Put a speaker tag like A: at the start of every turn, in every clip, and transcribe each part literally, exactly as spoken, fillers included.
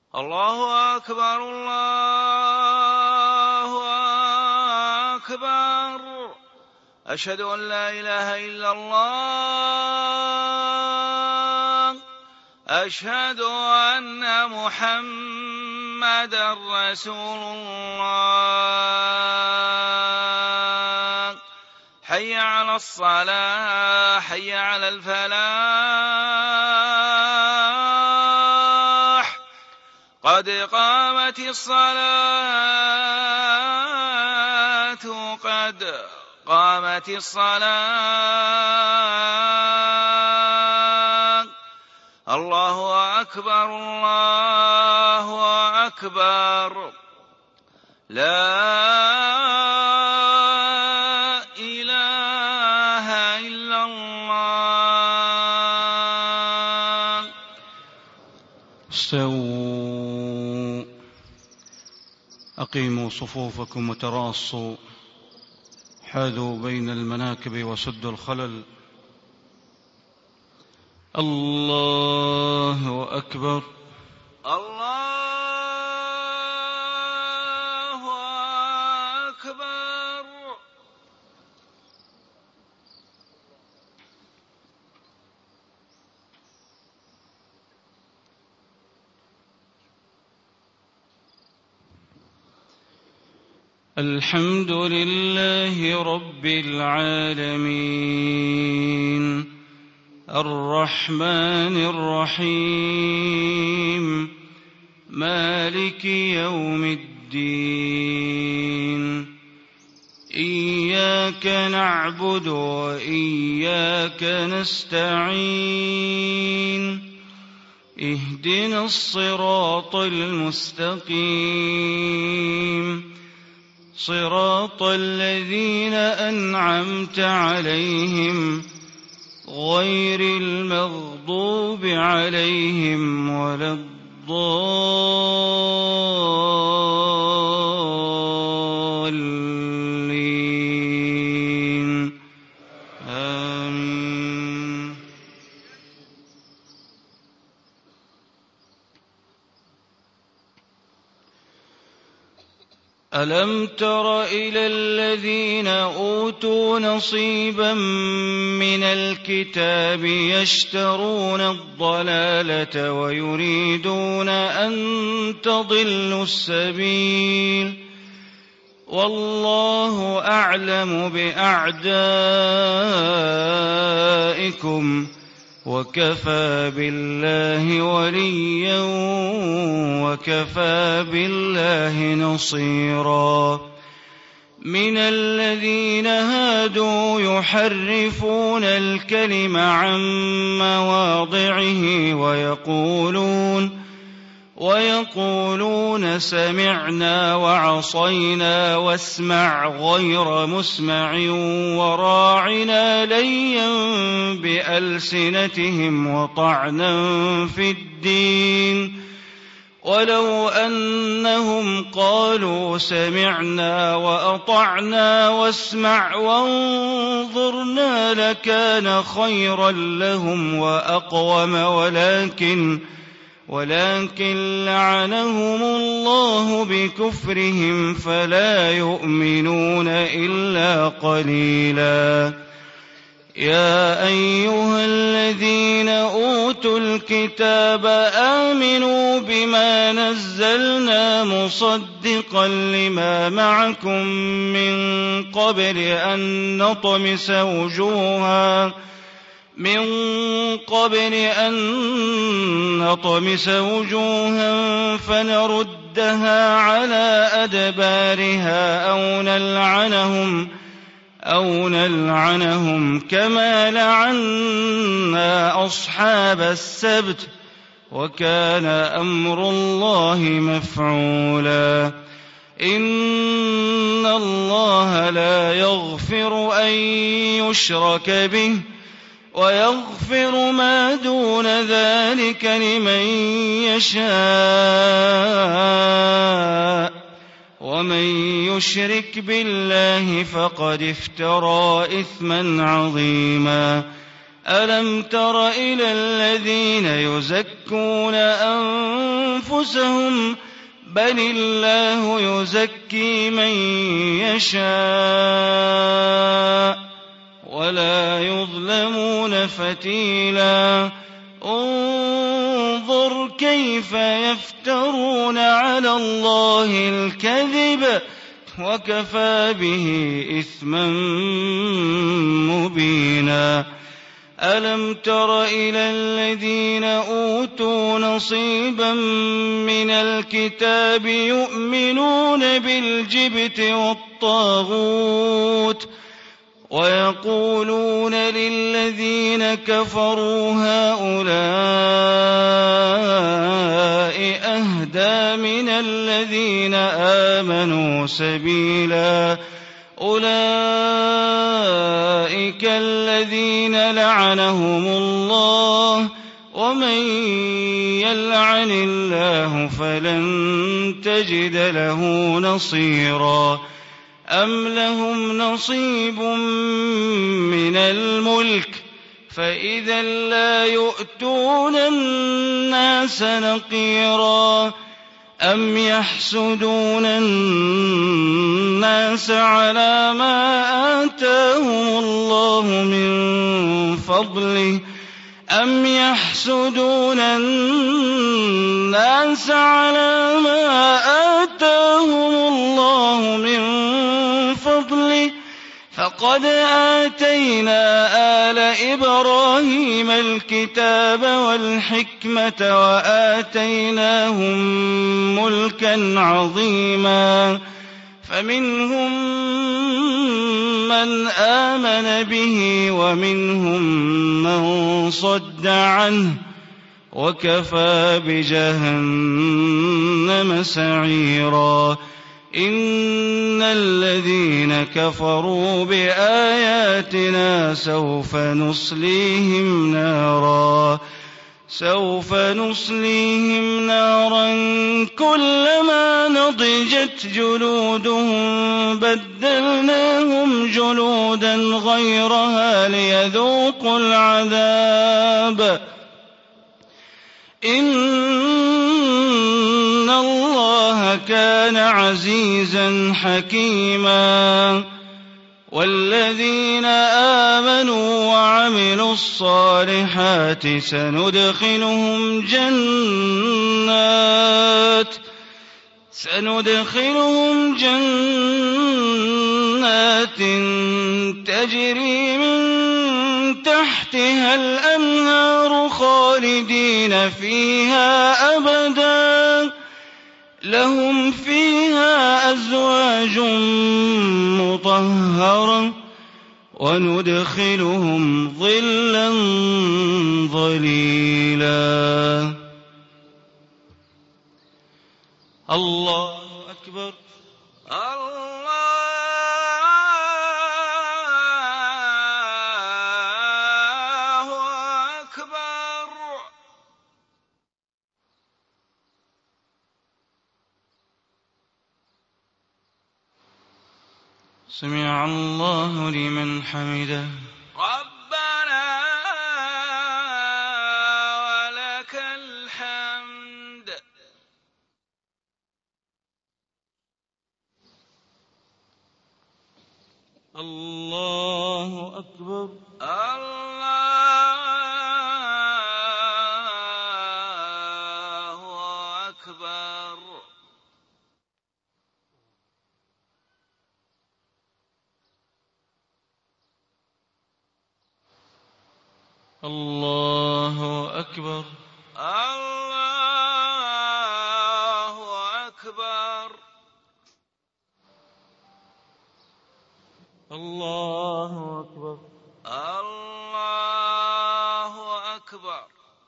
A: الله أكبر الله أكبر. أشهد أن لا إله إلا الله. أشهد أن محمدًا رسول الله. حي على الصلاة حي على الفلاح. قد قامت الصلاة قد قامت الصلاة. الله أكبر الله أكبر. لا إله إلا الله.
B: استووا أقيموا صفوفكم وتراصوا، حاذوا بين المناكب وسدوا الخلل. الله أكبر
A: الله أكبر.
B: الحمد لله رب العالمين، الرحمن الرحيم، مالك يوم الدين. إياك نعبد وإياك نستعين، اهدنا الصراط المستقيم، صراط الذين أنعمت عليهم غير المغضوب عليهم ولا الضالين. آمين. ألم تر إلى الذين أوتوا نصيبا من الكتاب يشترون الضلالة ويريدون أن تضلوا السبيل، والله أعلم بأعدائكم، وكفى بالله وليا وكفى بالله نصيرا. من الذين هادوا يحرفون الكلم عن مواضعه ويقولون ويقولون سمعنا وعصينا واسمع غير مسمع وراعنا ليا بألسنتهم وطعنا في الدين، ولو أنهم قالوا سمعنا وأطعنا واسمع وانظرنا لكان خيرا لهم وأقوم، ولكن ولكن لعنهم الله بكفرهم فلا يؤمنون إلا قليلا. يا أيها الذين أوتوا الكتاب آمنوا بما نزلنا مصدقا لما معكم من قبل أن نطمس وجوها من قبل أن نطمس وجوها فنردها على أدبارها أو نلعنهم أو نلعنهم كما لعنا أصحاب السبت، وكان أمر الله مفعولا. إن الله لا يغفر أن يشرك به ويغفر ما دون ذلك لمن يشاء، ومن يشرك بالله فقد افترى إثما عظيما. ألم تر إلى الذين يزكون أنفسهم بل الله يزكي من يشاء ولا يظلمون فتيلا انظر كيف يفترون على الله الكذب وكفى به إثما مبينا ألم تر إلى الذين أوتوا نصيبا من الكتاب يؤمنون بالجبت والطاغوت ويقولون للذين كفروا هؤلاء أهدى من الذين آمنوا سبيلا أولئك الذين لعنهم الله ومن يلعن الله فلن تجد له نصيرا أم لهم نصيب من الملك فإذا لا يؤتون الناس نقيرا أم يحسدون الناس على ما آتاهم الله من فضله أم يحسدون الناس على ما آتاهم الله من فضله فقد آتينا آل إبراهيم الكتاب والحكمة وآتيناهم ملكا عظيما فمنهم من آمن به ومنهم من صد عنه وكفى بجهنم سعيرا إن الذين كفروا بآياتنا سوف نصليهم نارا سوف نصليهم نارا كلما نضجت جلودهم بدلناهم جلودا غيرها ليذوقوا العذاب إن الله كان عزيزا حكيما والذين آمنوا وعملوا الصالحات سندخلهم جنات سندخلهم جنات تجري من تحتها الأنهار خالدين فيها أبدا لهم فيها أزواج مطهرة وندخلهم ظلا ظليلا الله أكبر
A: الله أكبر
B: سمع الله لمن حمده
A: ربنا ولك الحمد
B: الله أكبر
A: الله أكبر
B: الله أكبر
A: الله أكبر
B: الله أكبر
A: الله أكبر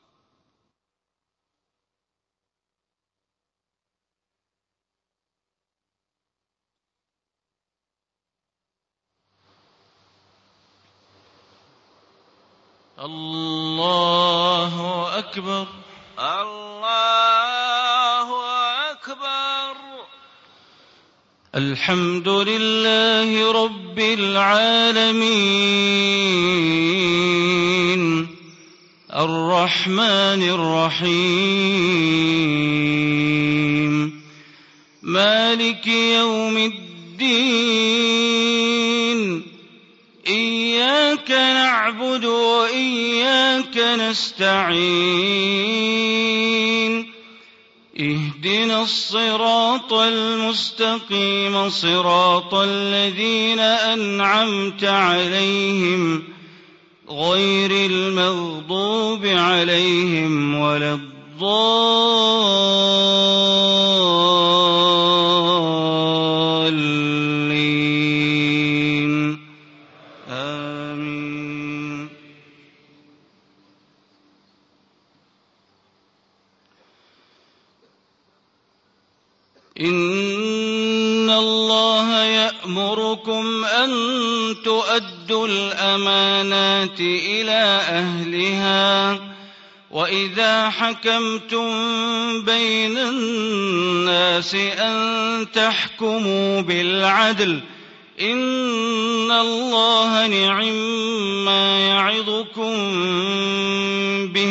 B: الله أكبر
A: الله أكبر
B: الحمد لله رب العالمين الرحمن الرحيم مالك يوم الدين إياك نعبد وإياك نستعين اهدنا الصراط المستقيم صراط الذين أنعمت عليهم غير المغضوب عليهم ولا الضالين آمين. إن الله يأمركم أن تؤدوا الأمانات إلى أهلها وإذا حكمتم بين الناس أن تحكموا بالعدل إن الله نعما يعظكم به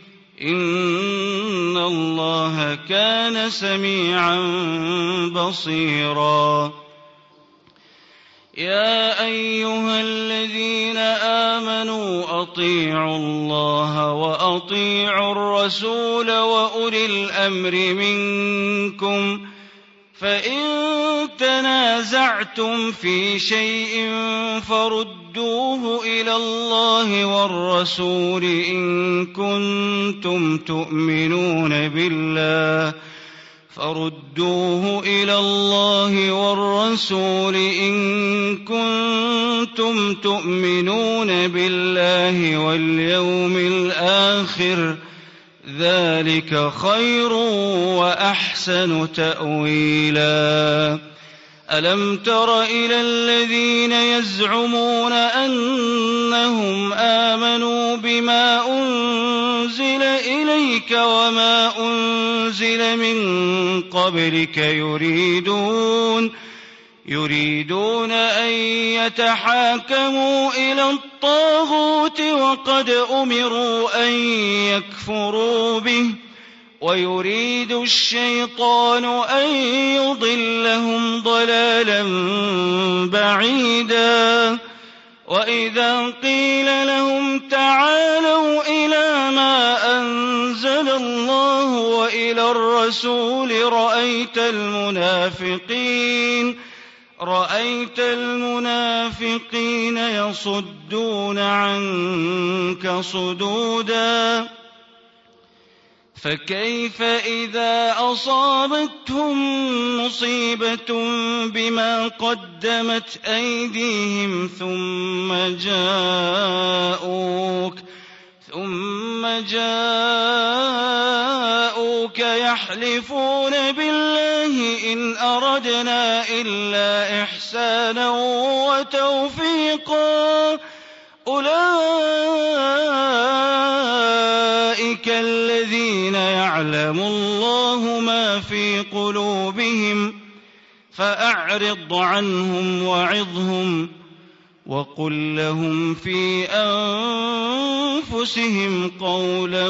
B: إن الله كان سميعا بصيرا. يا أيها الذين آمنوا أطيعوا الله وأطيعوا الرسول وأولي الأمر منكم فإن تنازعتم في شيء فردوه إلى الله والرسول إن كنتم تؤمنون بالله فردوه إلى الله والرسول إن كنتم تؤمنون بالله واليوم الآخر ذلك خير وأحسن تأويلا. ألم تر إلى الذين يزعمون أنهم آمنوا بما أنزل إليك وما أنزل من قبلك يريدون يريدون أن يتحاكموا إلى الطاغوت وقد أمروا أن يكفروا به ويريد الشيطان أن يضلهم ضلالا بعيدا. وإذا قيل لهم تعالوا إلى ما أنزل الله وإلى الرسول رأيت المنافقين رأيت المنافقين يصدون عنك صدودا. فكيف إذا أصابتهم مصيبة بما قدمت أيديهم ثم جاءوك ثم جاءوك يحلفون بالله إن أردنا إلا إحسانا وتوفيقا أولئك الذين يعلم الله ما في قلوبهم فأعرض عنهم وعظهم وقل لهم في أنفسهم قولا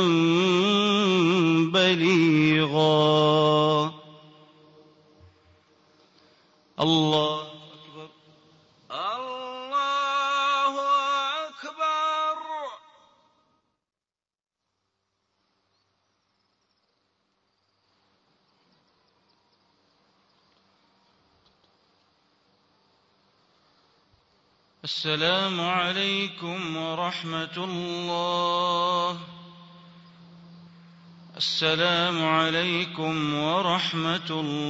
B: بليغا. الله أكبر.
A: الله أكبر.
B: السلام عليكم ورحمة الله. السلام عليكم ورحمة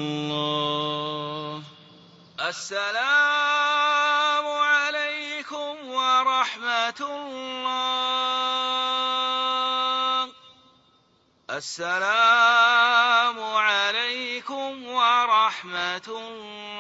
B: الله.
A: السلام عليكم ورحمة الله. السلام عليكم ورحمة الله.